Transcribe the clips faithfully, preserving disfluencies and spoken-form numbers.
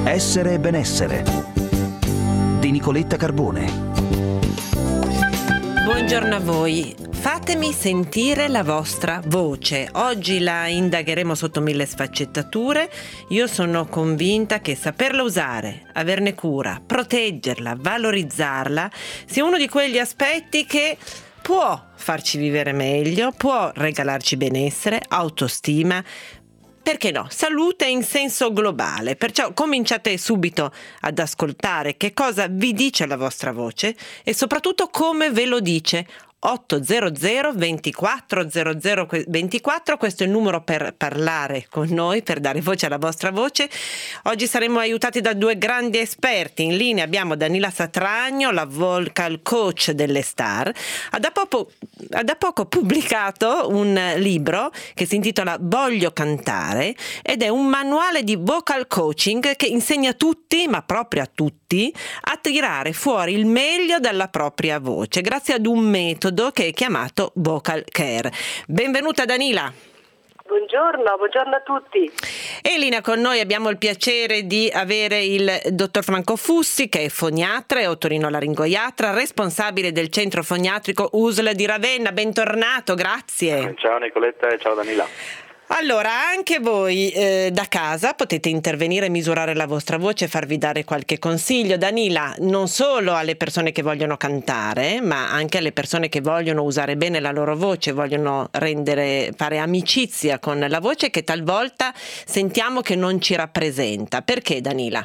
Essere e benessere di Nicoletta Carbone. Buongiorno a voi. Fatemi sentire la vostra voce. Oggi la indagheremo sotto mille sfaccettature. Io sono convinta che saperla usare, averne cura, proteggerla, valorizzarla sia uno di quegli aspetti che può farci vivere meglio, può regalarci benessere, autostima, perché no, salute in senso globale. Perciò cominciate subito ad ascoltare che cosa vi dice la vostra voce e soprattutto come ve lo dice. otto zero zero ventiquattro zero zero ventiquattro, questo è il numero per parlare con noi, per dare voce alla vostra voce. Oggi saremo aiutati da due grandi esperti. In linea abbiamo Danila Satragno, la vocal coach delle star. Ha da poco, ha da poco pubblicato un libro che si intitola Voglio cantare ed è un manuale di vocal coaching che insegna a tutti, ma proprio a tutti, a tirare fuori il meglio dalla propria voce grazie ad un metodo che è chiamato Vocal Care. Benvenuta Danila. Buongiorno, buongiorno a tutti. E in linea con noi abbiamo il piacere di avere il dottor Franco Fussi, che è foniatra e otorinolaringoiatra, responsabile del centro foniatrico U S L di Ravenna. Bentornato, grazie. Ciao Nicoletta e ciao Danila. Allora, anche voi eh, da casa potete intervenire, misurare la vostra voce e farvi dare qualche consiglio. Danila, non solo alle persone che vogliono cantare, ma anche alle persone che vogliono usare bene la loro voce, vogliono rendere, fare amicizia con la voce che talvolta sentiamo che non ci rappresenta. Perché, Danila?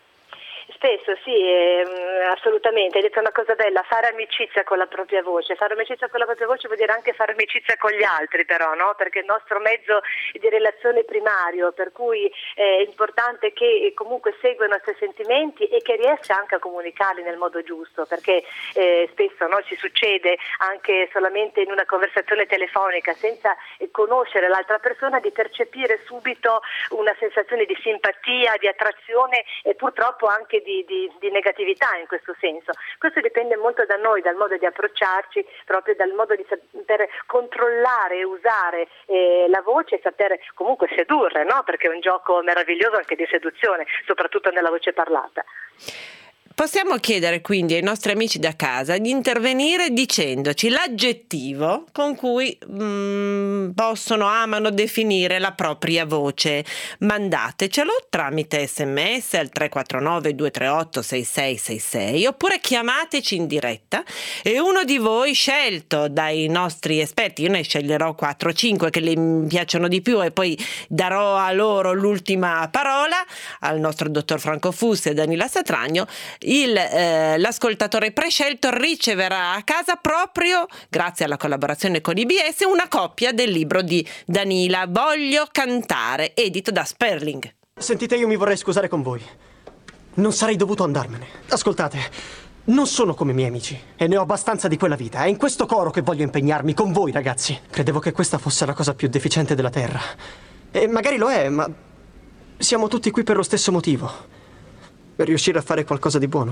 Spesso sì, eh, assolutamente, hai detto una cosa bella, fare amicizia con la propria voce. Fare amicizia con la propria voce vuol dire anche fare amicizia con gli altri però, no? Perché il nostro mezzo di relazione primario, per cui è importante che comunque segua i nostri sentimenti e che riesca anche a comunicarli nel modo giusto, perché eh, spesso no, ci succede anche solamente in una conversazione telefonica, senza eh, conoscere l'altra persona, di percepire subito una sensazione di simpatia, di attrazione e purtroppo anche di Di, di, di negatività in questo senso. Questo dipende molto da noi, dal modo di approcciarci, proprio dal modo di saper controllare e usare eh, la voce e saper comunque sedurre, no? Perché è un gioco meraviglioso anche di seduzione, soprattutto nella voce parlata. Possiamo chiedere quindi ai nostri amici da casa di intervenire dicendoci l'aggettivo con cui mm, possono, amano definire la propria voce. Mandatecelo tramite sms al tre quattro nove due tre otto sei sei sei sei oppure chiamateci in diretta e uno di voi, scelto dai nostri esperti, io ne sceglierò quattro o cinque che le piacciono di più e poi darò a loro l'ultima parola, al nostro dottor Franco Fussi e Danila Satragno. Il, eh, l'ascoltatore prescelto riceverà a casa, proprio grazie alla collaborazione con I B S, una copia del libro di Danila, Voglio cantare, edito da Sperling. Sentite, io mi vorrei scusare con voi. Non sarei dovuto andarmene. Ascoltate, non sono come i miei amici e ne ho abbastanza di quella vita. È in questo coro che voglio impegnarmi con voi, ragazzi. Credevo che questa fosse la cosa più deficiente della Terra. E magari lo è, ma siamo tutti qui per lo stesso motivo. Per riuscire a fare qualcosa di buono.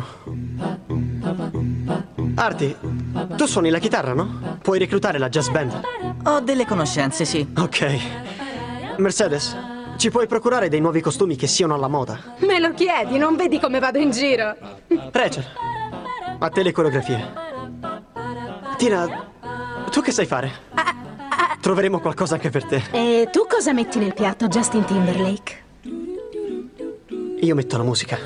Arti, tu suoni la chitarra, no? Puoi reclutare la jazz band? Ho delle conoscenze, sì. Ok. Mercedes, ci puoi procurare dei nuovi costumi che siano alla moda? Me lo chiedi, non vedi come vado in giro? Rachel, a te le coreografie. Tina, tu che sai fare? Troveremo qualcosa anche per te. E tu cosa metti nel piatto, Justin Timberlake? Io metto la musica.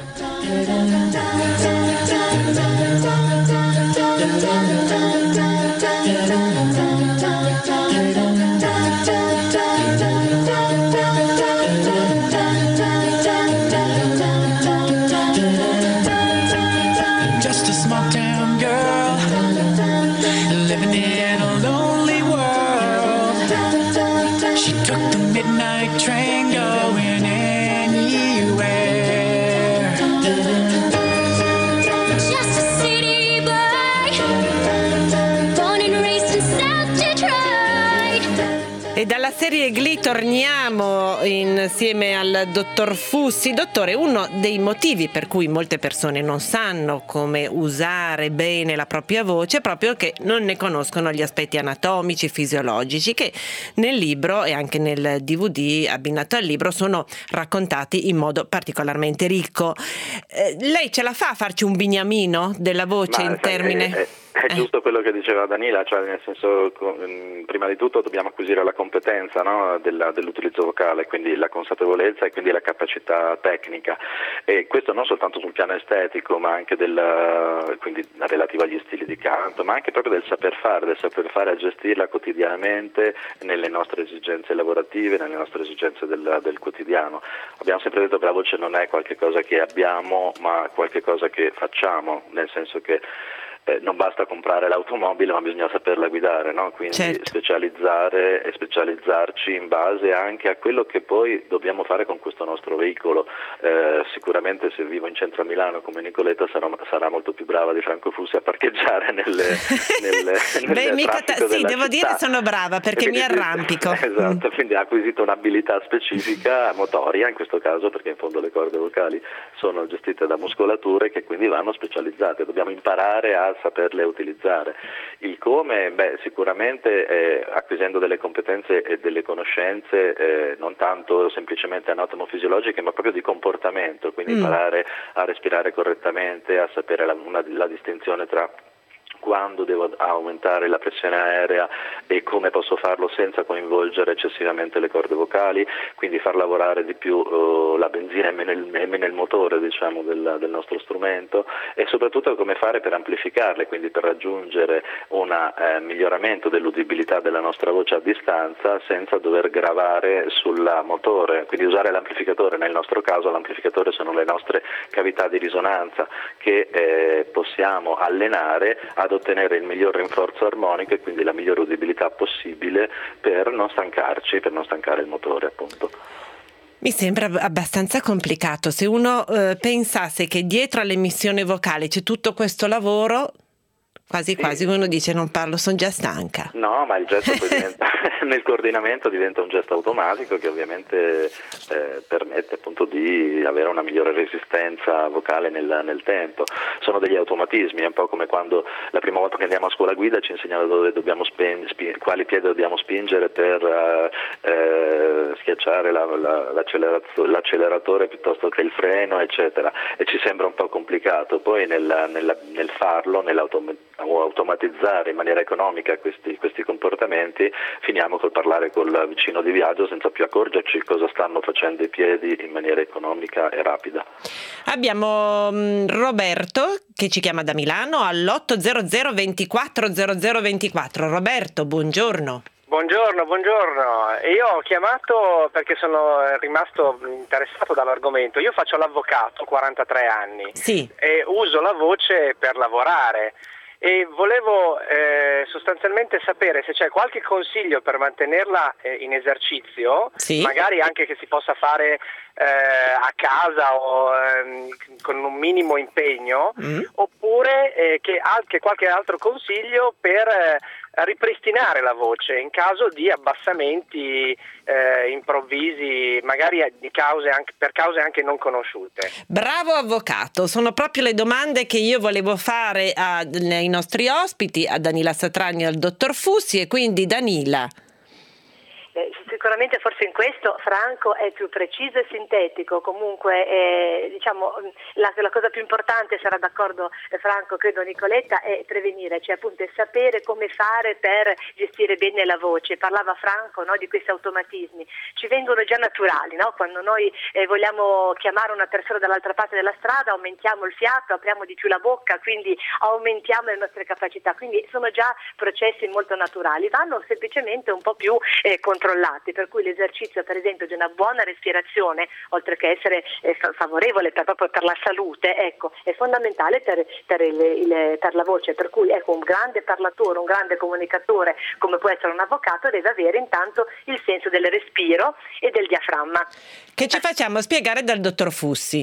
Just a small town girl living in a lonely world. She took the midnight train going anywhere. Just a city boy, born and raised in South Detroit. E dalla serie Glee torniamo insieme al dottor Fussi. Dottore, uno dei motivi per cui molte persone non sanno come usare bene la propria voce è proprio che non ne conoscono gli aspetti anatomici, fisiologici, che nel libro e anche nel D V D abbinato al libro sono raccontati in modo particolarmente ricco. Eh, lei ce la fa a farci un bignamino della voce Ma, in termine? È, è, è eh. giusto quello che diceva Danila, cioè nel senso, prima di tutto dobbiamo acquisire la competenza, no, della, dell'utilizzo vocale, quindi la consapevolezza e quindi la capacità tecnica, e questo non soltanto sul piano estetico, ma anche del, quindi relativo agli stili di canto, ma anche proprio del saper fare, del saper fare a gestirla quotidianamente nelle nostre esigenze lavorative, nelle nostre esigenze del, del quotidiano. Abbiamo sempre detto che la voce non è qualche cosa che abbiamo, ma qualche cosa che facciamo, nel senso che Eh, non basta comprare l'automobile, ma bisogna saperla guidare, no? Quindi certo. specializzare e specializzarci in base anche a quello che poi dobbiamo fare con questo nostro veicolo. Eh, sicuramente se vivo in centro a Milano come Nicoletta sarà, sarà molto più brava di Franco Fussi a parcheggiare nelle, nelle, nelle Beh, mica ta- sì, devo città. dire sono brava perché quindi, mi arrampico. Esatto, quindi ha acquisito un'abilità specifica motoria in questo caso, perché in fondo le corde vocali sono gestite da muscolature che quindi vanno specializzate, dobbiamo imparare a saperle utilizzare. Il come? Beh, sicuramente eh, acquisendo delle competenze e delle conoscenze eh, non tanto semplicemente anatomofisiologiche, ma proprio di comportamento, quindi mm. imparare a respirare correttamente, a sapere la, una, la distinzione tra quando devo aumentare la pressione aerea e come posso farlo senza coinvolgere eccessivamente le corde vocali, quindi far lavorare di più uh, la benzina e meno il, e meno il motore, diciamo, del, del nostro strumento, e soprattutto come fare per amplificarle, quindi per raggiungere un eh, miglioramento dell'udibilità della nostra voce a distanza senza dover gravare sul motore, quindi usare l'amplificatore. Nel nostro caso l'amplificatore sono le nostre cavità di risonanza che eh, possiamo allenare ad ottenere il miglior rinforzo armonico e quindi la migliore udibilità possibile per non stancarci, per non stancare il motore, appunto. Mi sembra abbastanza complicato. Se uno eh, pensasse che dietro all'emissione vocale c'è tutto questo lavoro, quasi sì. quasi uno dice non parlo, sono già stanca. No, ma il gesto poi diventa, nel coordinamento diventa un gesto automatico che ovviamente eh, permette appunto di avere una migliore resistenza vocale nel, nel tempo. Sono degli automatismi, è un po' come quando la prima volta che andiamo a scuola guida ci insegnano dove dobbiamo spin, spin, quali piedi dobbiamo spingere per eh, schiacciare la, la, l'acceleratore piuttosto che il freno, eccetera, e ci sembra un po' complicato. Poi nel, nel, nel farlo, nell'automatizzare in maniera economica questi, questi comportamenti, finiamo col parlare col vicino di viaggio senza più accorgerci cosa stanno facendo i piedi in maniera economica e rapida. Abbiamo um, Roberto che ci chiama da Milano all'otto zero zero ventiquattro zero zero ventiquattro. Roberto, buongiorno. Buongiorno, buongiorno. Io ho chiamato perché sono rimasto interessato dall'argomento. Io faccio l'avvocato, quarantatré anni, sì. e uso la voce per lavorare. E volevo eh, sostanzialmente sapere se c'è qualche consiglio per mantenerla eh, in esercizio, sì. magari anche che si possa fare eh, a casa o ehm, con un minimo impegno, mm. oppure eh, che anche qualche altro consiglio per eh, ripristinare la voce in caso di abbassamenti eh, improvvisi, magari di cause anche, per cause anche non conosciute. Bravo avvocato, sono proprio le domande che io volevo fare ai nostri ospiti, a Danila Satragni e al dottor Fussi, e quindi Danila. Eh, sicuramente forse in questo Franco è più preciso e sintetico, comunque eh, diciamo la, la cosa più importante, sarà d'accordo eh, Franco, credo Nicoletta, è prevenire, cioè appunto è sapere come fare per gestire bene la voce. Parlava Franco, no, di questi automatismi, ci vengono già naturali, no? Quando noi eh, vogliamo chiamare una persona dall'altra parte della strada aumentiamo il fiato, apriamo di più la bocca, quindi aumentiamo le nostre capacità, quindi sono già processi molto naturali, vanno semplicemente un po' più eh, controllati, per cui l'esercizio per esempio di una buona respirazione, oltre che essere eh, favorevole per, proprio per la salute, ecco, è fondamentale per, per, il, il, per la voce, per cui ecco, un grande parlatore, un grande comunicatore come può essere un avvocato deve avere intanto il senso del respiro e del diaframma. Che ci facciamo spiegare dal dottor Fussi.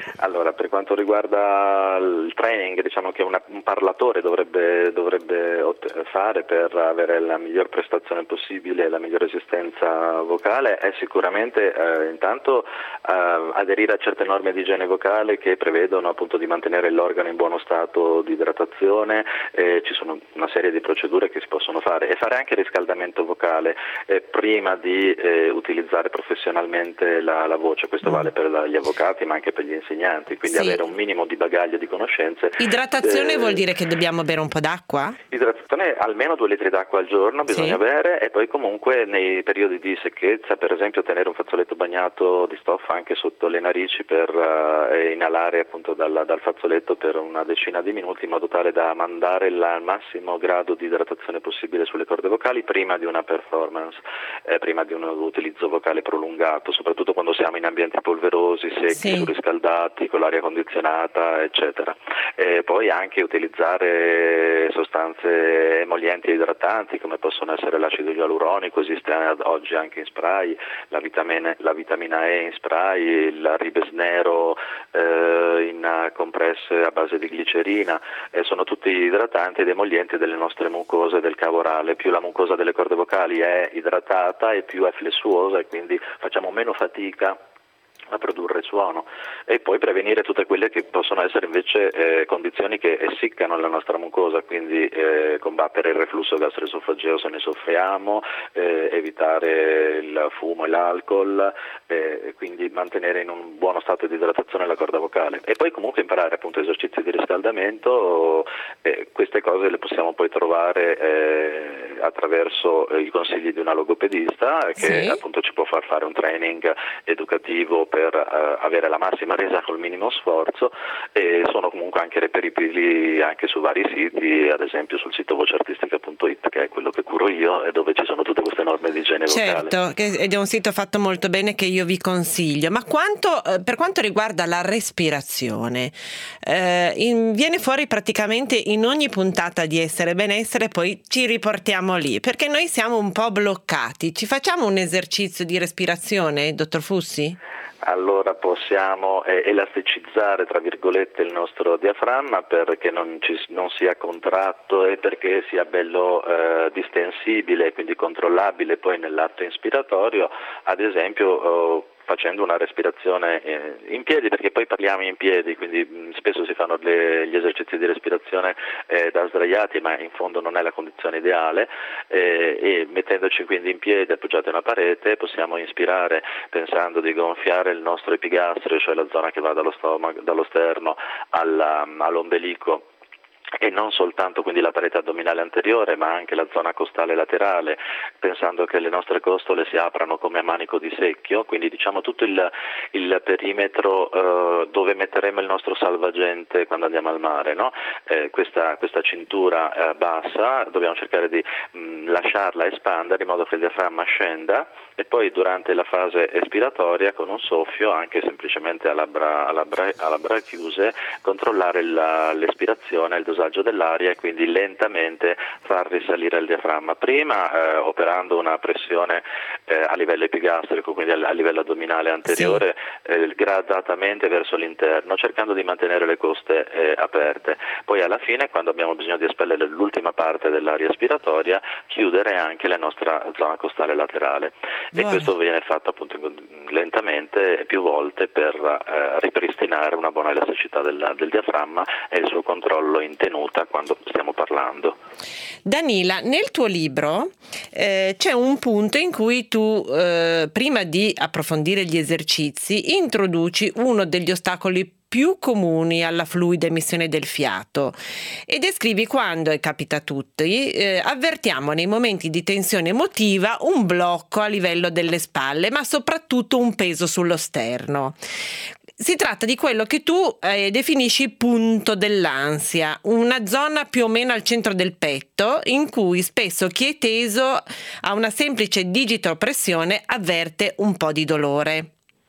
Allora, per quanto riguarda il training, diciamo che una, un parlatore dovrebbe, dovrebbe ot- fare per avere la miglior prestazione possibile e la migliore esistenza vocale è sicuramente eh, intanto eh, aderire a certe norme di igiene vocale che prevedono appunto di mantenere l'organo in buono stato di idratazione, eh, ci sono una serie di procedure che si possono fare e fare anche riscaldamento vocale eh, prima di eh, utilizzare professionalmente la, la voce. Questo vale per la, gli avvocati ma anche per gli insegnanti, quindi sì. avere un minimo di bagaglio di conoscenze. Idratazione eh, vuol dire che dobbiamo bere un po' d'acqua? Idratazione almeno due litri d'acqua al giorno bisogna sì. bere, e poi comunque nei periodi di secchezza, per esempio tenere un fazzoletto bagnato di stoffa anche sotto le narici per uh, inalare appunto dal, dal fazzoletto per una decina di minuti in modo tale da mandare il massimo grado di idratazione possibile sulle corde vocali prima di una performance, eh, prima di un utilizzo vocale prolungato, soprattutto quando siamo in ambienti polverosi, secchi, sì. surriscaldati, con l'aria condizionata, eccetera. E poi anche utilizzare sostanze emolienti e idratanti come possono essere l'acido ialuronico, esiste oggi anche in spray, la vitamina, la vitamina E in spray, il ribes nero eh, in compresse a base di glicerina, eh, sono tutti idratanti ed emolienti delle nostre mucose del cavo orale. Più la mucosa delle corde vocali è idratata e più è flessuosa e quindi facciamo meno fatica a produrre suono, e poi prevenire tutte quelle che possono essere invece eh, condizioni che essiccano la nostra mucosa, quindi eh, combattere il reflusso gastroesofageo se ne soffriamo, eh, evitare il fumo e l'alcol, eh, quindi mantenere in un buono stato di idratazione la corda vocale, e poi comunque imparare appunto esercizi di riscaldamento. Eh, queste cose le possiamo poi trovare eh, attraverso eh, i consigli di una logopedista che sì. appunto ci può far fare un training educativo per uh, avere la massima resa col minimo sforzo, e sono comunque anche reperibili anche su vari siti, ad esempio sul sito voceartistica punto it, che è quello che curo io e dove ci sono tutte queste norme di igiene vocale. Certo, che ed è un sito fatto molto bene che io vi consiglio. Ma quanto, eh, per quanto riguarda la respirazione, eh, in, viene fuori praticamente in ogni puntata di Essere Benessere, poi ci riportiamo lì, perché noi siamo un po' bloccati. Ci facciamo un esercizio di respirazione, dottor Fussi? Allora possiamo eh, elasticizzare tra virgolette il nostro diaframma perché non, ci, non sia contratto e perché sia bello eh, distensibile, quindi controllabile poi nell'atto inspiratorio, ad esempio oh, facendo una respirazione eh, in piedi, perché poi parliamo in piedi, quindi mh, spesso si fanno le, gli esercizi di respirazione eh, da sdraiati, ma in fondo non è la condizione ideale, eh, e mettendoci quindi in piedi appoggiati a una parete possiamo inspirare pensando di gonfiare il nostro epigastreo, cioè la zona che va dallo stomaco, dallo sterno alla, all'ombelico, e non soltanto quindi la parete addominale anteriore ma anche la zona costale laterale, pensando che le nostre costole si aprano come a manico di secchio, quindi diciamo tutto il, il perimetro eh, dove metteremo il nostro salvagente quando andiamo al mare, no? eh, questa, questa cintura eh, bassa dobbiamo cercare di mh, lasciarla espandere in modo che il diaframma scenda, e poi durante la fase espiratoria con un soffio, anche semplicemente a labbra, a labbra, a labbra chiuse, controllare la, l'espirazione, il dosaggio dell'aria, e quindi lentamente far risalire il diaframma, prima eh, operando una pressione eh, a livello epigastrico, quindi a, a livello addominale anteriore, sì. eh, gradatamente verso l'interno, cercando di mantenere le coste eh, aperte. Poi alla fine, quando abbiamo bisogno di espellere l'ultima parte dell'aria aspiratoria, chiudere anche la nostra zona costale laterale. Buono. E questo viene fatto appunto lentamente più volte per eh, ripristinare una buona elasticità del, del diaframma e il suo controllo in tenuta quando stiamo parlando. Danila, nel tuo libro eh, c'è un punto in cui tu, eh, prima di approfondire gli esercizi, introduci uno degli ostacoli più comuni alla fluida emissione del fiato e descrivi quando, e capita a tutti, eh, avvertiamo nei momenti di tensione emotiva un blocco a livello delle spalle, ma soprattutto un peso sullo sterno. Si tratta di quello che tu eh, definisci punto dell'ansia, una zona più o meno al centro del petto in cui spesso chi è teso a una semplice digitopressione avverte un po' di dolore.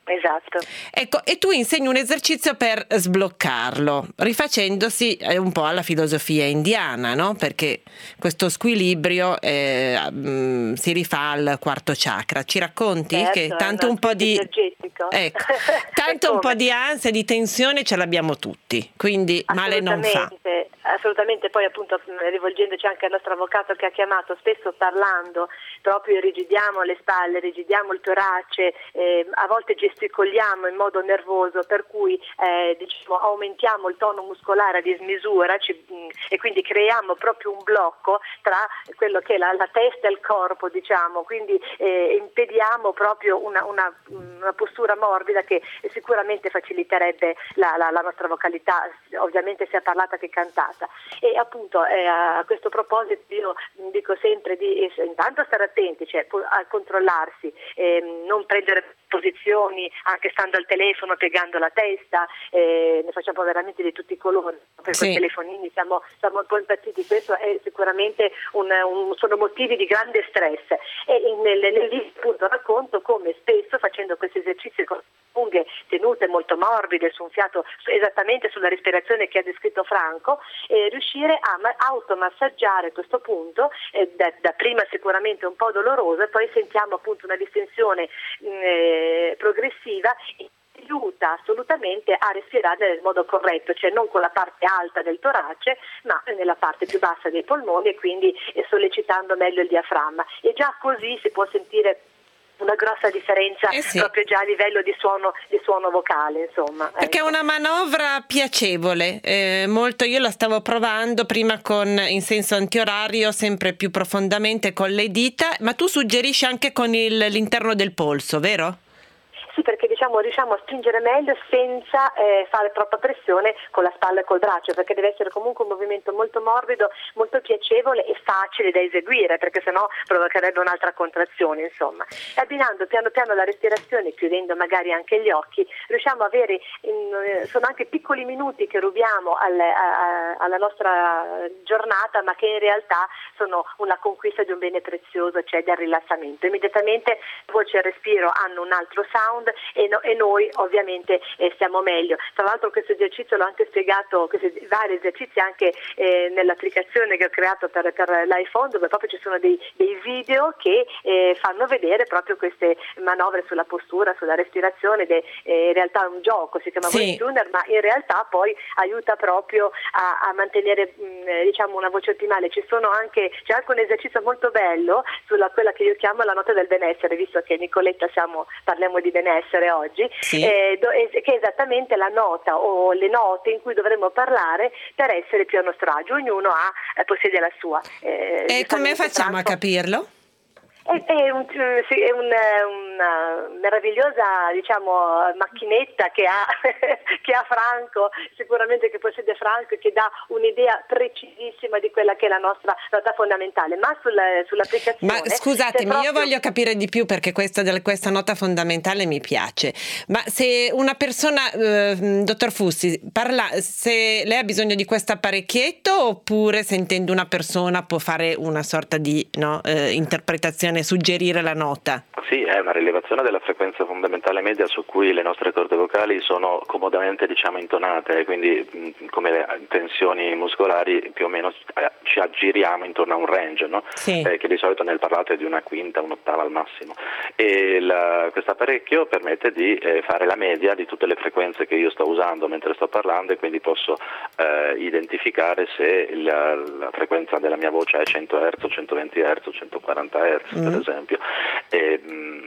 Esatto. Ecco, e tu insegni un esercizio per sbloccarlo, rifacendosi eh, un po' alla filosofia indiana, no? Perché questo squilibrio eh, mh, si rifà al quarto chakra. Ci racconti? Certo, Che è tanto uno un po' di energetico. ecco, tanto un po' di ansia, di tensione ce l'abbiamo tutti, quindi male non fa. Assolutamente, assolutamente. Poi appunto rivolgendoci anche al nostro avvocato che ha chiamato, spesso parlando proprio rigidiamo le spalle, rigidiamo il torace, eh, a volte gesticoliamo in modo nervoso, per cui eh, diciamo, aumentiamo il tono muscolare a dismisura ci, mh, e quindi creiamo proprio un blocco tra quello che è la, la testa e il corpo, diciamo, quindi eh, impediamo proprio una, una, una postura morbida che sicuramente faciliterebbe la, la, la nostra vocalità, ovviamente sia parlata che cantata. E appunto eh, a questo proposito io dico sempre di eh, intanto stare attenti, cioè a controllarsi, eh, non prendere posizioni anche stando al telefono, piegando la testa, eh, ne facciamo veramente di tutti i colori, per sì. quei telefonini siamo, siamo un po' impazziti, questo è sicuramente un, un, sono motivi di grande stress e nel, nel libro appunto racconto come spesso facendo questi esercizi con unghie tenute molto morbide su un fiato esattamente sulla respirazione che ha descritto Franco, eh, riuscire a ma- automassaggiare questo punto, eh, da, da prima sicuramente un po' doloroso e poi sentiamo appunto una distensione mh, eh, progressiva e aiuta assolutamente a respirare nel modo corretto, cioè non con la parte alta del torace ma nella parte più bassa dei polmoni e quindi eh, sollecitando meglio il diaframma, e già così si può sentire una grossa differenza eh sì. proprio già a livello di suono, di suono vocale, insomma. Perché ecco. è una manovra piacevole, eh, molto, io la stavo provando prima con in senso antiorario, sempre più profondamente con le dita, ma tu suggerisci anche con il, l'interno del polso, vero? Sì, perché diciamo riusciamo a stringere meglio senza eh, fare troppa pressione con la spalla e col braccio, perché deve essere comunque un movimento molto morbido, molto piacevole e facile da eseguire, perché sennò provocherebbe un'altra contrazione, insomma. E abbinando piano piano la respirazione, chiudendo magari anche gli occhi, riusciamo a avere, in, sono anche piccoli minuti che rubiamo al, a, alla nostra giornata, ma che in realtà sono una conquista di un bene prezioso, cioè del rilassamento. Immediatamente voce e respiro hanno un altro sound e, no, e noi ovviamente eh, stiamo meglio. Tra l'altro questo esercizio l'ho anche spiegato, questi vari esercizi anche eh, nell'applicazione che ho creato per, per l'iPhone, dove proprio ci sono dei, dei video che eh, fanno vedere proprio queste manovre sulla postura, sulla respirazione, ed è eh, in realtà un gioco, si chiama sì. Voice Tuner, ma in realtà poi aiuta proprio a, a mantenere mh, diciamo una voce ottimale. Ci sono anche, c'è anche un esercizio molto bello sulla quella che io chiamo la nota del benessere, visto che Nicoletta siamo, parliamo di benessere oggi, sì. eh, do, eh, che è esattamente la nota o le note in cui dovremmo parlare per essere più a nostro agio, ognuno ha, eh, possiede la sua. Eh, e come facciamo Franco, a capirlo? È, è, un, sì, è un, una meravigliosa diciamo macchinetta che ha, che ha Franco, sicuramente che possiede Franco, e che dà un'idea precisissima di quella che è la nostra nota fondamentale. Ma sulla, sull'applicazione, ma scusatemi, proprio... io voglio capire di più, perché questa, questa nota fondamentale mi piace. Ma se una persona, eh, dottor Fussi, parla, se lei ha bisogno di questo apparecchietto, oppure sentendo una persona può fare una sorta di no, eh, interpretazione, suggerire la nota? Sì, è una rilevazione della frequenza fondamentale media su cui le nostre corde vocali sono comodamente diciamo intonate, quindi mh, come le tensioni muscolari più o meno eh, ci aggiriamo intorno a un range, no? Sì. eh, che di solito nel parlato è di una quinta, un'ottava al massimo, e questo apparecchio permette di eh, fare la media di tutte le frequenze che io sto usando mentre sto parlando, e quindi posso eh, identificare se la, la frequenza della mia voce è cento hertz, centoventi hertz, centoquaranta hertz mm. per esempio. E,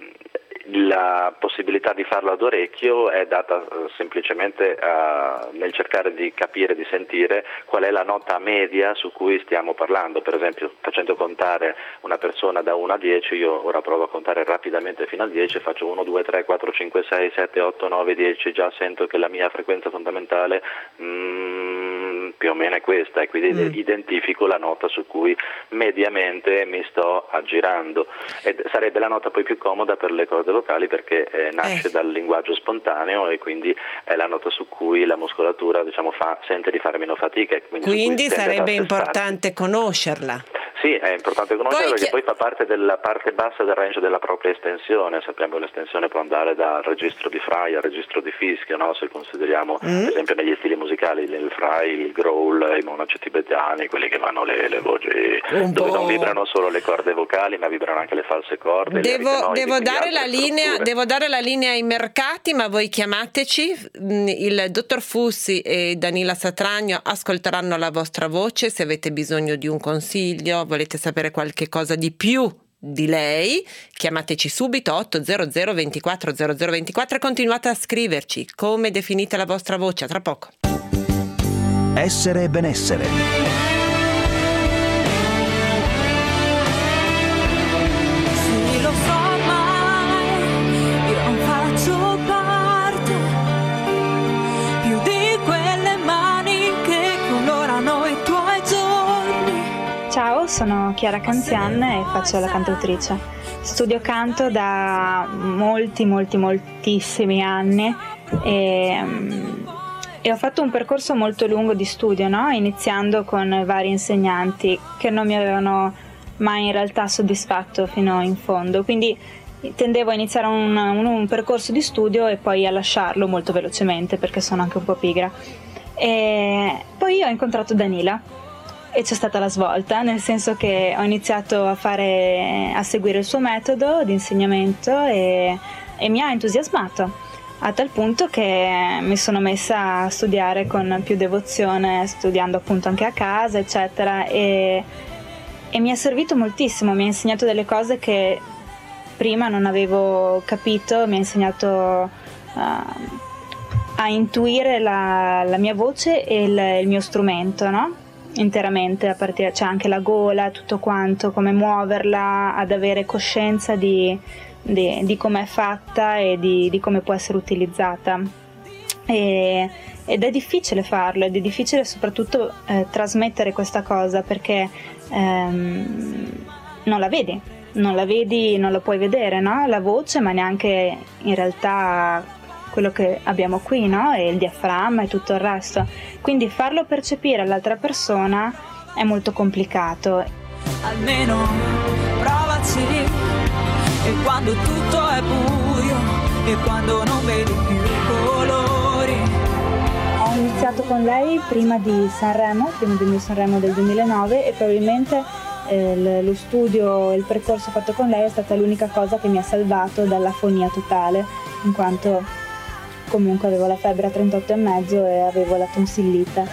la possibilità di farlo ad orecchio è data uh, semplicemente uh, nel cercare di capire, di sentire qual è la nota media su cui stiamo parlando. Per esempio, facendo contare una persona da uno a dieci, io ora provo a contare rapidamente fino a dieci, faccio uno, due, tre, quattro, cinque, sei, sette, otto, nove, dieci, già sento che la mia frequenza fondamentale mm, più o meno è questa, e quindi mm. identifico la nota su cui mediamente mi sto aggirando, ed sarebbe la nota poi più comoda per le corde vocali, perché eh, nasce eh. dal linguaggio spontaneo, e quindi è la nota su cui la muscolatura diciamo fa, sente di fare meno fatica, e quindi, quindi sarebbe importante conoscerla. Sì, è importante conoscere Poi perché chi- poi fa parte della parte bassa del range della propria estensione. Sappiamo che l'estensione può andare dal registro di fry al registro di fischio, no? Se consideriamo Mm. per esempio negli stili musicali il fry, il growl, i monaci tibetani, quelli che vanno le, le voci Un dove po'. non vibrano solo le corde vocali ma vibrano anche le false corde. gli Devo, aritenoidi, devo, quindi dare altre la linea, strutture. devo dare la linea ai mercati, ma voi chiamateci. Mm, Il dottor Fussi e Danila Satragno ascolteranno la vostra voce. Se avete bisogno di un consiglio, volete sapere qualche cosa di più di lei, chiamateci subito ottocento ventiquattro zero zero ventiquattro e continuate a scriverci come definite la vostra voce. A tra poco. Essere e benessere. Sì, lo so, ma io non faccio parte più di quelle mani che colorano i tuoi giorni. Ciao, sono Chiara Canzian e faccio la cantautrice. Studio canto da molti, molti, moltissimi anni e, e ho fatto un percorso molto lungo di studio, no? Iniziando con vari insegnanti che non mi avevano mai in realtà soddisfatto fino in fondo. Quindi tendevo a iniziare un, un, un percorso di studio e poi a lasciarlo molto velocemente perché sono anche un po' pigra. E poi ho incontrato Danila. E c'è stata la svolta, nel senso che ho iniziato a fare, a seguire il suo metodo di insegnamento e, e mi ha entusiasmato, a tal punto che mi sono messa a studiare con più devozione, studiando appunto anche a casa, eccetera, e, e mi è servito moltissimo, mi ha insegnato delle cose che prima non avevo capito, mi ha insegnato uh, a intuire la, la mia voce e il, il mio strumento, no? Interamente, a partire, c'è anche la gola, tutto quanto, come muoverla, ad avere coscienza di, di, di come è fatta e di, di come può essere utilizzata. E, ed è difficile farlo, ed è difficile soprattutto eh, trasmettere questa cosa perché ehm, non la vedi, non la vedi, non la puoi vedere, no? La voce, ma neanche in realtà quello che abbiamo qui, no? E il diaframma e tutto il resto. Quindi farlo percepire all'altra persona è molto complicato. Almeno provaci. E quando tutto è buio e quando non vedi più i colori. Ho iniziato con lei prima di Sanremo, prima del mio Sanremo del duemilanove, e probabilmente eh, lo studio, il percorso fatto con lei è stata l'unica cosa che mi ha salvato dall'afonia totale, in quanto comunque avevo la febbre a trentotto e mezzo e avevo la tonsillite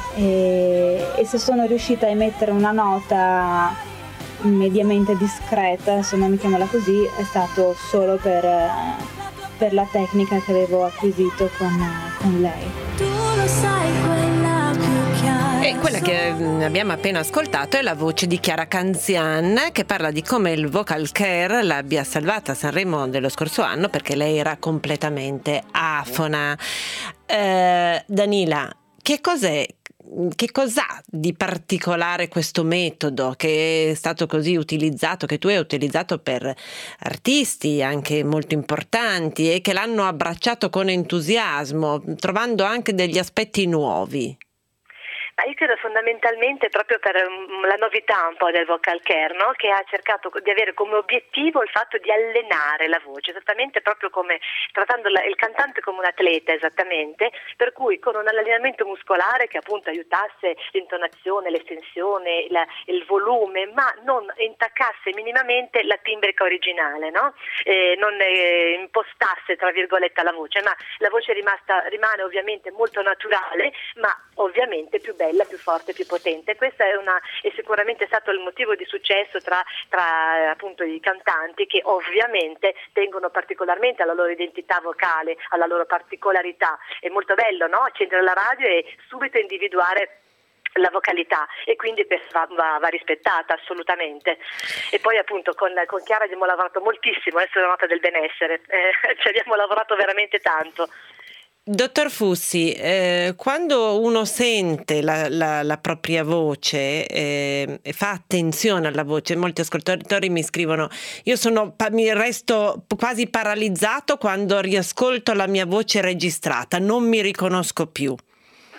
e, e se sono riuscita a emettere una nota mediamente discreta, insomma, mettiamola così, è stato solo per, per la tecnica che avevo acquisito con, con lei. Tu lo sai, quella più chiara. E quella che abbiamo appena ascoltato è la voce di Chiara Canzian, che parla di come il vocal care l'abbia salvata a Sanremo dello scorso anno perché lei era completamente afona. Eh, Danila, che cos'è? Che cos'ha di particolare questo metodo che è stato così utilizzato, che tu hai utilizzato per artisti anche molto importanti e che l'hanno abbracciato con entusiasmo, trovando anche degli aspetti nuovi? Ma io credo fondamentalmente proprio per um, la novità un po' del vocal care, no? Che ha cercato di avere come obiettivo il fatto di allenare la voce, esattamente proprio come trattando la, il cantante come un atleta, esattamente, per cui con un allenamento muscolare che appunto aiutasse l'intonazione, l'estensione, la, il volume, ma non intaccasse minimamente la timbrica originale, no? Eh, non eh, impostasse tra virgolette la voce, ma la voce rimasta, rimane ovviamente molto naturale, ma ovviamente più bella, più forte, più potente. Questo è, una, è sicuramente stato il motivo di successo tra, tra appunto i cantanti, che ovviamente tengono particolarmente alla loro identità vocale, alla loro particolarità. È molto bello, no? Accendere la radio e subito individuare la vocalità, e quindi va, va, va rispettata assolutamente. E poi appunto con, con Chiara abbiamo lavorato moltissimo, adesso è la nota del benessere, eh, ci abbiamo lavorato veramente tanto. Dottor Fussi, eh, quando uno sente la, la, la propria voce eh, e fa attenzione alla voce, molti ascoltatori mi scrivono: io sono, mi resto quasi paralizzato quando riascolto la mia voce registrata, non mi riconosco più.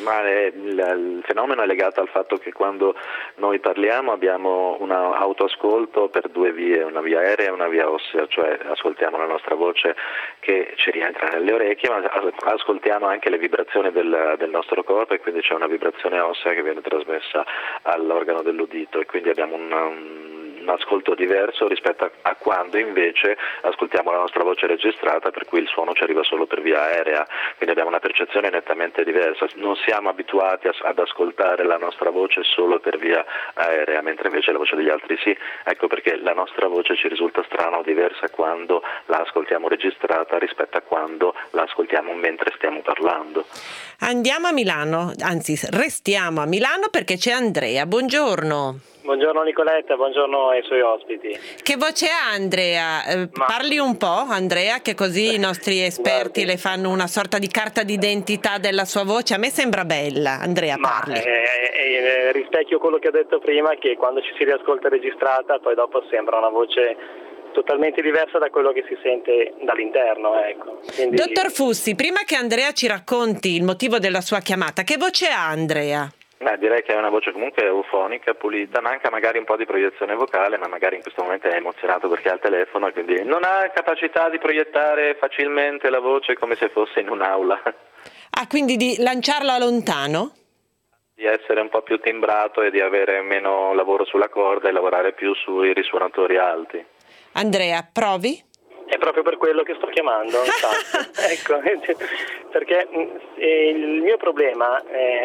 Ma è, il, il fenomeno è legato al fatto che quando noi parliamo abbiamo un autoascolto per due vie, una via aerea e una via ossea, cioè ascoltiamo la nostra voce che ci rientra nelle orecchie, ma ascoltiamo anche le vibrazioni del, del nostro corpo, e quindi c'è una vibrazione ossea che viene trasmessa all'organo dell'udito, e quindi abbiamo un, un un ascolto diverso rispetto a, a quando invece ascoltiamo la nostra voce registrata, per cui il suono ci arriva solo per via aerea, quindi abbiamo una percezione nettamente diversa. Non siamo abituati a, ad ascoltare la nostra voce solo per via aerea, mentre invece la voce degli altri sì. Ecco perché la nostra voce ci risulta strana o diversa quando la ascoltiamo registrata rispetto a quando la ascoltiamo mentre stiamo parlando. Andiamo a Milano, anzi restiamo a Milano perché c'è Andrea. Buongiorno. Buongiorno Nicoletta, buongiorno ai suoi ospiti. Che voce ha Andrea? Eh, parli un po', Andrea, che così i nostri esperti Guardi. le fanno una sorta di carta d'identità della sua voce. A me sembra bella. Andrea, Ma, parli. Eh, eh, rispecchio quello che ho detto prima, che quando ci si riascolta registrata poi dopo sembra una voce totalmente diversa da quello che si sente dall'interno, ecco. Quindi... Dottor Fussi, prima che Andrea ci racconti il motivo della sua chiamata, che voce ha Andrea? Beh, direi che è una voce comunque eufonica, pulita, manca magari un po' di proiezione vocale, ma magari in questo momento è emozionato perché ha il telefono e quindi non ha capacità di proiettare facilmente la voce come se fosse in un'aula. Ah, quindi di lanciarla lontano? Di essere un po' più timbrato e di avere meno lavoro sulla corda e lavorare più sui risuonatori alti. Andrea, provi? È proprio per quello che sto chiamando, ecco, perché eh, il mio problema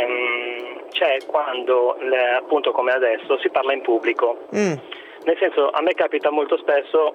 eh, c'è quando, le, appunto come adesso, si parla in pubblico. Mm. Nel senso, a me capita molto spesso,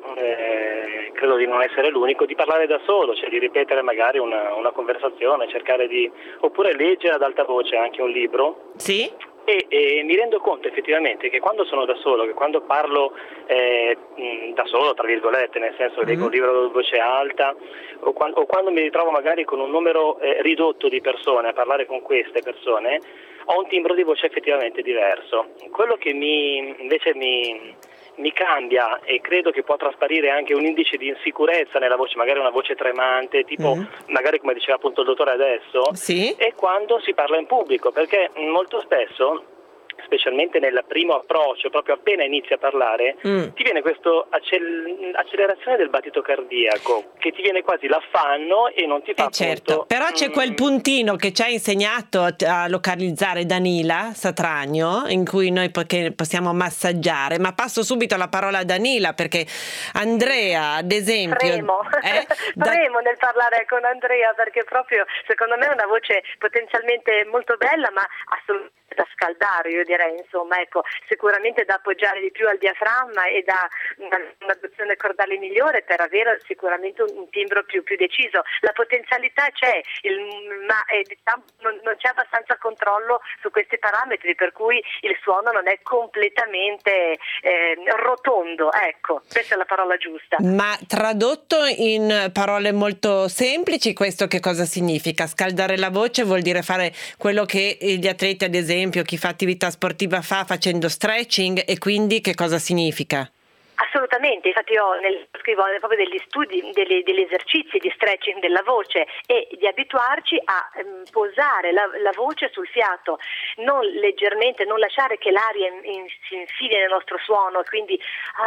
eh, credo di non essere l'unico, di parlare da solo, cioè di ripetere magari una, una conversazione, cercare di, oppure leggere ad alta voce anche un libro. Sì. E, e mi rendo conto effettivamente che quando sono da solo, che quando parlo eh, da solo, tra virgolette, nel senso che mm-hmm. leggo un libro a voce alta, o quando, o quando mi ritrovo magari con un numero eh, ridotto di persone a parlare con queste persone, ho un timbro di voce effettivamente diverso. Quello che mi invece mi... mi cambia, e credo che può trasparire anche un indice di insicurezza nella voce, magari una voce tremante, tipo mm. magari come diceva appunto il dottore adesso, sì. è quando si parla in pubblico, perché molto spesso, specialmente nel primo approccio, proprio appena inizi a parlare, mm. ti viene questa accel- accelerazione del battito cardiaco, che ti viene quasi l'affanno e non ti fa eh certo. appunto... Però c'è quel puntino che ci ha insegnato a, a localizzare Danila Satragno, in cui noi po- possiamo massaggiare, ma passo subito la parola a Danila, perché Andrea, ad esempio... Fremo, eh, fremo da... nel parlare con Andrea, perché proprio secondo me è una voce potenzialmente molto bella, ma assolutamente da scaldare, io direi, insomma, ecco, sicuramente da appoggiare di più al diaframma e da una, un'adduzione cordale migliore per avere sicuramente un, un timbro più, più deciso. La potenzialità c'è, il, ma eh, diciamo, non, non c'è abbastanza controllo su questi parametri, per cui il suono non è completamente eh, rotondo, ecco, questa è la parola giusta. Ma tradotto in parole molto semplici, questo che cosa significa? Scaldare la voce vuol dire fare quello che gli atleti, ad esempio, chi fa attività sportiva fa facendo stretching, e quindi che cosa significa? Assolutamente, infatti io nel, scrivo proprio degli studi, degli, degli esercizi di stretching della voce e di abituarci a um, posare la, la voce sul fiato, non leggermente, non lasciare che l'aria in, in, si infili nel nostro suono, quindi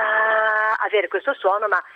ah, avere questo suono, ma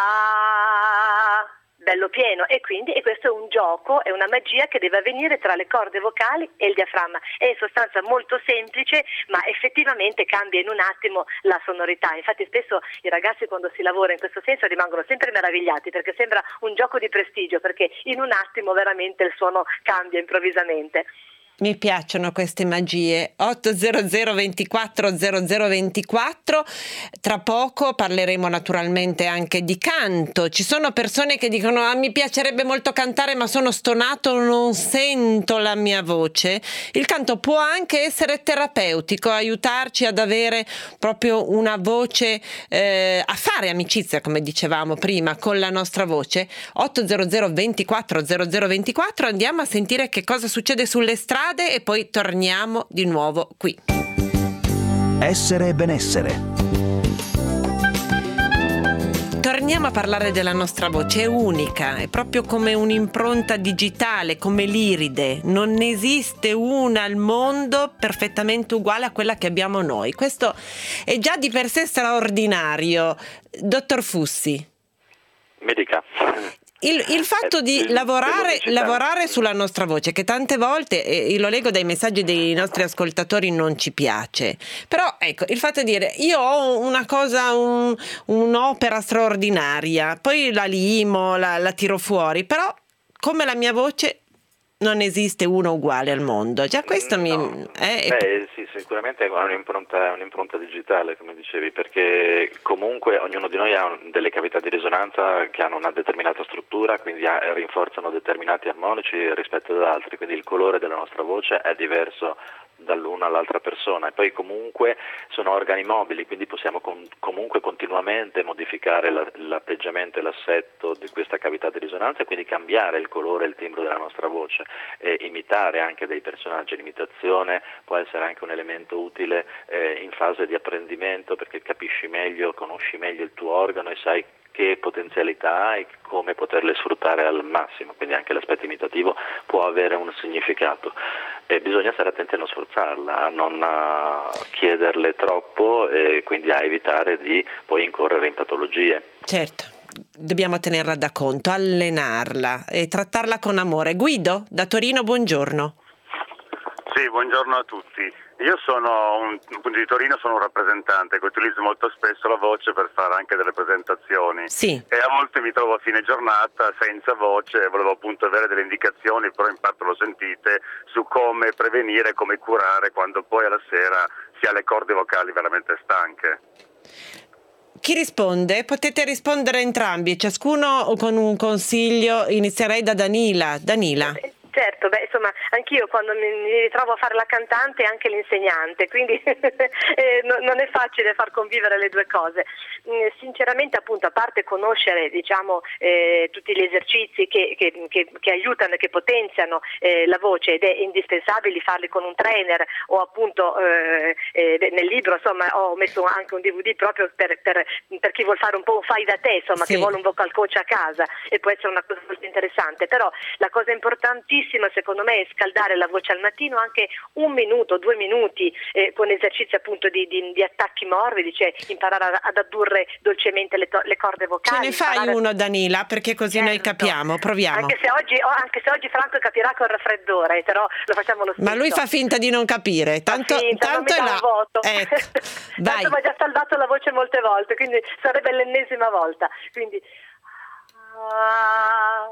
ah, bello pieno, e quindi e questo è un gioco, è una magia che deve avvenire tra le corde vocali e il diaframma. È in sostanza molto semplice, ma effettivamente cambia in un attimo la sonorità. Infatti spesso i ragazzi, quando si lavora in questo senso, rimangono sempre meravigliati, perché sembra un gioco di prestigio, perché in un attimo veramente il suono cambia improvvisamente. Mi piacciono queste magie. otto zero zero ventiquattro zero zero ventiquattro. Tra poco parleremo naturalmente anche di canto. Ci sono persone che dicono: ah, mi piacerebbe molto cantare, ma sono stonato, non sento la mia voce. Il canto può anche essere terapeutico, aiutarci ad avere proprio una voce, eh, a fare amicizia, come dicevamo prima, con la nostra voce. otto zero zero ventiquattro zero zero ventiquattro. Andiamo a sentire che cosa succede sulle strade e poi torniamo di nuovo qui. Essere e benessere. torniamo a parlare della nostra voce, è unica, è proprio come un'impronta digitale, come l'iride, non esiste una al mondo perfettamente uguale a quella che abbiamo noi. Questo è già di per sé straordinario. Dottor Fussi. Mi dica. Il, il fatto di lavorare, lavorare sulla nostra voce, che tante volte, eh, lo leggo dai messaggi dei nostri ascoltatori, non ci piace, però ecco, il fatto di dire io ho una cosa, un, un'opera straordinaria, poi la limo, la, la tiro fuori, però come la mia voce non esiste uno uguale al mondo. Già questo mi... No. Eh, Beh, sì, sicuramente è un'impronta, un'impronta digitale, come dicevi, perché comunque ognuno di noi ha delle cavità di risonanza che hanno una determinata struttura, quindi ha, rinforzano determinati armonici rispetto ad altri, quindi il colore della nostra voce è diverso dall'una all'altra persona, e poi comunque sono organi mobili, quindi possiamo com- comunque continuamente modificare la, l'atteggiamento e l'assetto di questa cavità di risonanza, e quindi cambiare il colore e il timbro della nostra voce, e imitare anche dei personaggi. L'imitazione può essere anche un elemento utile eh, in fase di apprendimento, perché capisci meglio, conosci meglio il tuo organo e sai che potenzialità ha e come poterle sfruttare al massimo, quindi anche l'aspetto imitativo può avere un significato, e bisogna stare attenti a non sforzarla, a non a chiederle troppo, e quindi a evitare di poi incorrere in patologie. Certo, dobbiamo tenerla da conto, allenarla e trattarla con amore. Guido, da Torino, buongiorno. Sì, buongiorno a tutti. Io sono un, di Torino, sono un rappresentante che utilizzo molto spesso la voce per fare anche delle presentazioni. Sì. E a volte mi trovo a fine giornata senza voce, volevo appunto avere delle indicazioni, però in parte lo sentite, su come prevenire, come curare quando poi alla sera si ha le corde vocali veramente stanche. Chi risponde? Potete rispondere entrambi, ciascuno con un consiglio. Inizierei da Danila. Danila. Certo, beh, insomma, anch'io quando mi, mi ritrovo a fare la cantante e anche l'insegnante, quindi eh, no, non è facile far convivere le due cose. Mm, sinceramente, appunto, a parte conoscere, diciamo, eh, tutti gli esercizi che, che, che, che aiutano e che potenziano eh, la voce, ed è indispensabile farli con un trainer, o appunto eh, eh, nel libro, insomma, ho messo anche un D V D proprio per, per, per chi vuol fare un po' un fai da te, insomma, sì, che vuole un vocal coach a casa, e può essere una cosa molto interessante. Però la cosa importantissima secondo me è scaldare la voce al mattino anche un minuto, due minuti, eh, con esercizi appunto di, di, di attacchi morbidi, cioè imparare a, ad addurre dolcemente le, to- le corde vocali. Ce ne fai imparare... uno, Danila, perché così certo, noi capiamo, proviamo. Anche se oggi, oh, anche se oggi Franco capirà col raffreddore, però lo facciamo lo stesso. Ma lui fa finta di non capire, tanto, finta, tanto è là. Voto. Ecco. Vai. Tanto mi ha già salvato la voce molte volte, quindi sarebbe l'ennesima volta. Quindi ah,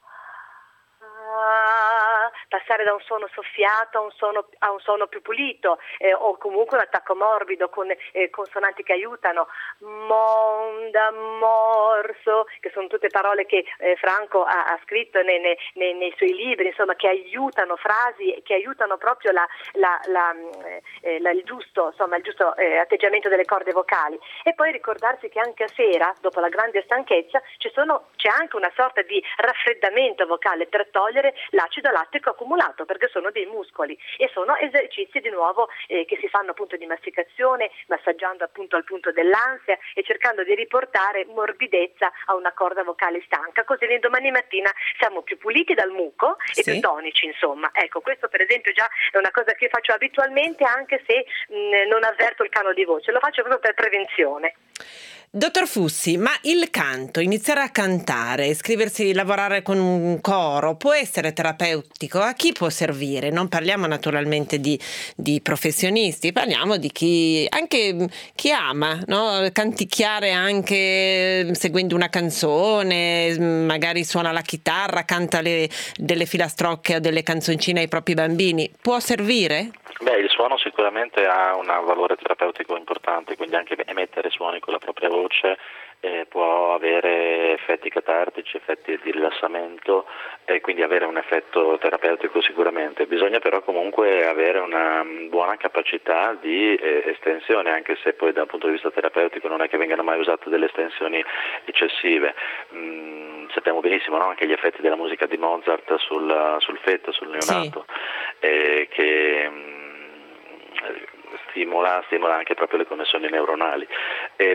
passare da un suono soffiato a un suono, a un suono più pulito, eh, o comunque un attacco morbido con eh, consonanti che aiutano. Monda, morso, che sono tutte parole che eh, Franco ha, ha scritto nei, nei, nei suoi libri, insomma, che aiutano, frasi che aiutano proprio la, la, la, eh, la, il giusto, insomma, il giusto eh, atteggiamento delle corde vocali. E poi ricordarsi che anche a sera, dopo la grande stanchezza, ci sono, c'è anche una sorta di raffreddamento vocale per togliere l'acido lattico accumulato, perché sono dei muscoli, e sono esercizi di nuovo eh, che si fanno appunto di masticazione, massaggiando appunto al punto dell'ansia e cercando di riportare morbidezza a una corda vocale stanca, così domani mattina siamo più puliti dal muco e sì, più tonici, insomma. Ecco, questo per esempio già è una cosa che faccio abitualmente, anche se mh, non avverto il calo di voce, lo faccio proprio per prevenzione. Dottor Fussi, ma il canto, iniziare a cantare, iscriversi, lavorare con un coro, può essere terapeutico? A chi può servire? Non parliamo naturalmente di, di professionisti, parliamo di chi, anche chi ama, no? Canticchiare anche seguendo una canzone, magari suona la chitarra, canta le, delle filastrocche o delle canzoncine ai propri bambini, può servire? Beh, il suono sicuramente ha un valore terapeutico importante, quindi anche emettere suoni con la propria voce eh, può avere effetti catartici, effetti di rilassamento, e quindi avere un effetto terapeutico sicuramente. Bisogna però comunque avere una buona capacità di eh, estensione, anche se poi dal punto di vista terapeutico non è che vengano mai usate delle estensioni eccessive. Mm, sappiamo benissimo, no? Anche gli effetti della musica di Mozart sul, sul feto, sul neonato, sì, eh, che Stimola, stimola anche proprio le connessioni neuronali. E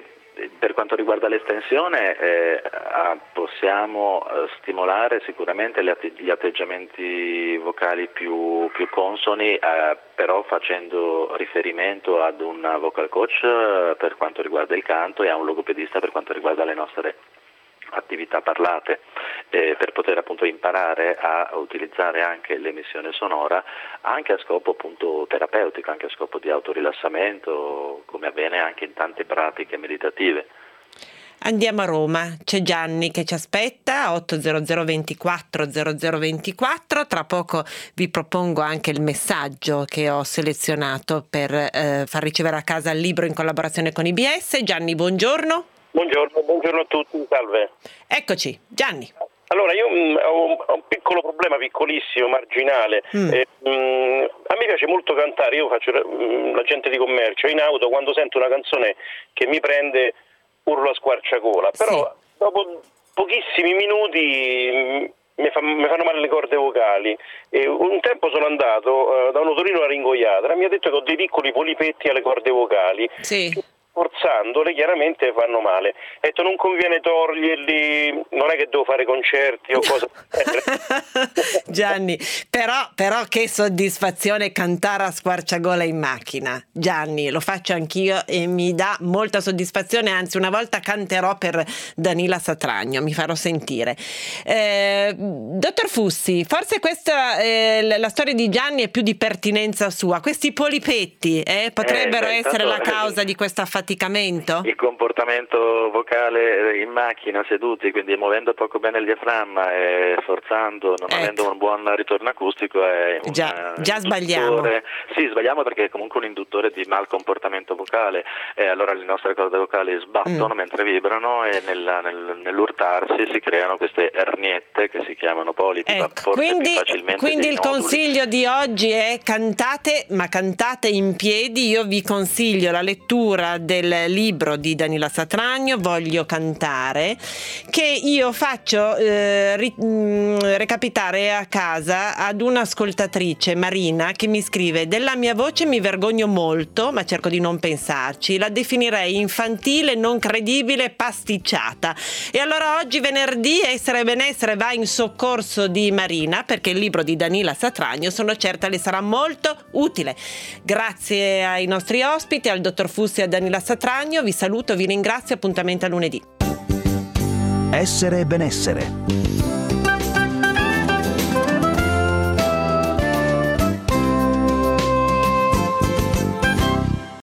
per quanto riguarda l'estensione eh, possiamo stimolare sicuramente gli, att- gli atteggiamenti vocali più, più consoni, eh, però facendo riferimento ad un vocal coach eh, per quanto riguarda il canto e a un logopedista per quanto riguarda le nostre attività parlate, eh, per poter appunto imparare a utilizzare anche l'emissione sonora anche a scopo appunto terapeutico, anche a scopo di autorilassamento, come avviene anche in tante pratiche meditative. Andiamo a Roma, c'è Gianni che ci aspetta, otto zero zero ventiquattro zero zero ventiquattro, tra poco vi propongo anche il messaggio che ho selezionato per eh, far ricevere a casa il libro in collaborazione con I B S. Gianni, buongiorno. Buongiorno, buongiorno a tutti, salve. Eccoci, Gianni. Allora, io mh, ho, un, ho un piccolo problema, piccolissimo, marginale. Mm. Eh, mh, a me piace molto cantare, io faccio mh, l'agente di commercio, in auto quando sento una canzone che mi prende urlo a squarciagola, però sì. Dopo pochissimi minuti mh, mi, fa, mi fanno male le corde vocali. E un tempo sono andato uh, da un otorinolaringoiatra, mi ha detto che ho dei piccoli polipetti alle corde vocali. Sì. Forzandole chiaramente fanno male. Ho detto non conviene toglierli, non è che devo fare concerti o cose. Gianni, però, però che soddisfazione cantare a squarciagola in macchina. Gianni, lo faccio anch'io e mi dà molta soddisfazione, anzi una volta canterò per Danila Satragno, mi farò sentire. Eh, dottor Fussi, forse questa eh, la storia di Gianni è più di pertinenza sua. Questi polipetti eh, potrebbero eh, beh, essere la causa di questa affaticamento? Il comportamento vocale in macchina seduti, quindi muovendo poco bene il diaframma e forzando, non ecco. avendo un buon ritorno acustico è un già, già sbagliamo. Sì, sbagliamo perché è comunque un induttore di mal comportamento vocale e allora le nostre corde vocali sbattono mm. mentre vibrano e nella, nel, nell'urtarsi si creano queste erniette che si chiamano polipi. Ecco, quindi quindi il noduli. Consiglio di oggi è cantate, ma cantate in piedi. Io vi consiglio la lettura del libro di Danila Satragno, Voglio cantare, che io faccio eh, ri, mh, recapitare a casa ad un'ascoltatrice, Marina, che mi scrive: della mia voce mi vergogno molto, ma cerco di non pensarci, la definirei infantile, non credibile, pasticciata. E allora oggi venerdì Essere e Benessere va in soccorso di Marina, perché il libro di Danila Satragno sono certa le sarà molto utile. Grazie ai nostri ospiti, al dottor Fussi e a Danila Satragno, vi saluto, vi ringrazio, appuntamento a lunedì. Essere e Benessere.